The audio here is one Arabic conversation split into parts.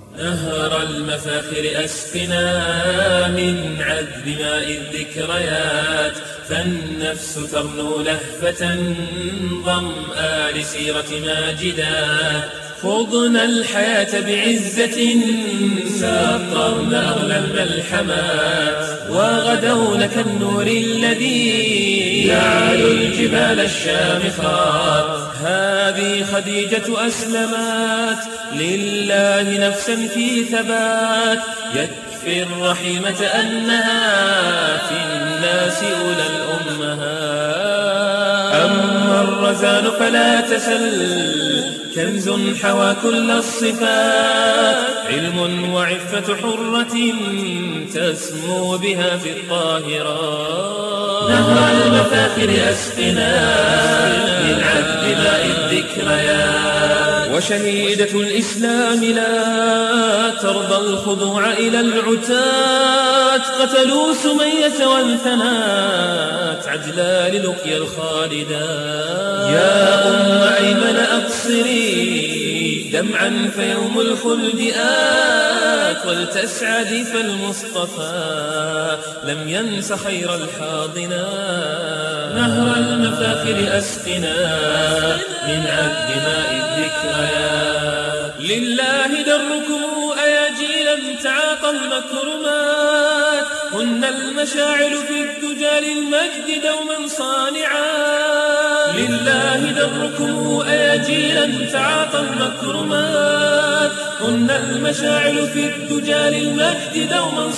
نهر المفاخر أسقنا من عذب ماء الذكريات، فالنفس ترنو لهفة ظمآ لسيرة ماجدات. خضنا الحياة بعزة ساطرنا أغلى الملحمات، وغدونا كالنور الذي يعلو الجبال الشامخات. هذه خديجة أسلمت لله نفسا في ثبات، يكفي الرحيمة أنها في الناس أولى الأمهات. أما الرزان فلا تسل، كنز حوى كل الصفات، علم وعفة حرة تسمو بها في الطاهرات. نهر المفاخر أسقنا من عذب ماء الذكريات، وشهيدة الإسلام لا ترضى الخضوع إلى العتات. قتلوا سمية وانثنات عدلا للقيا الخالدات. يا أم أيمن أبصري دمعا فيوم الخلد آت، ولتسعدي فالمصطفى لم ينس خير الحاضنات. نهر المفاخر أسقنا من عذب ماء الذكريات. لله دركم أياجيلا تعاطى المكرمات، هن المشاعل في الدجى للمجد دوما صانعات. لله دركم أياجيلا تعاطى المكرمات، هن المشاعل في الدجى للمجد دوما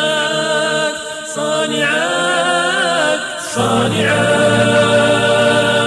صانعات. صانعات صانعات.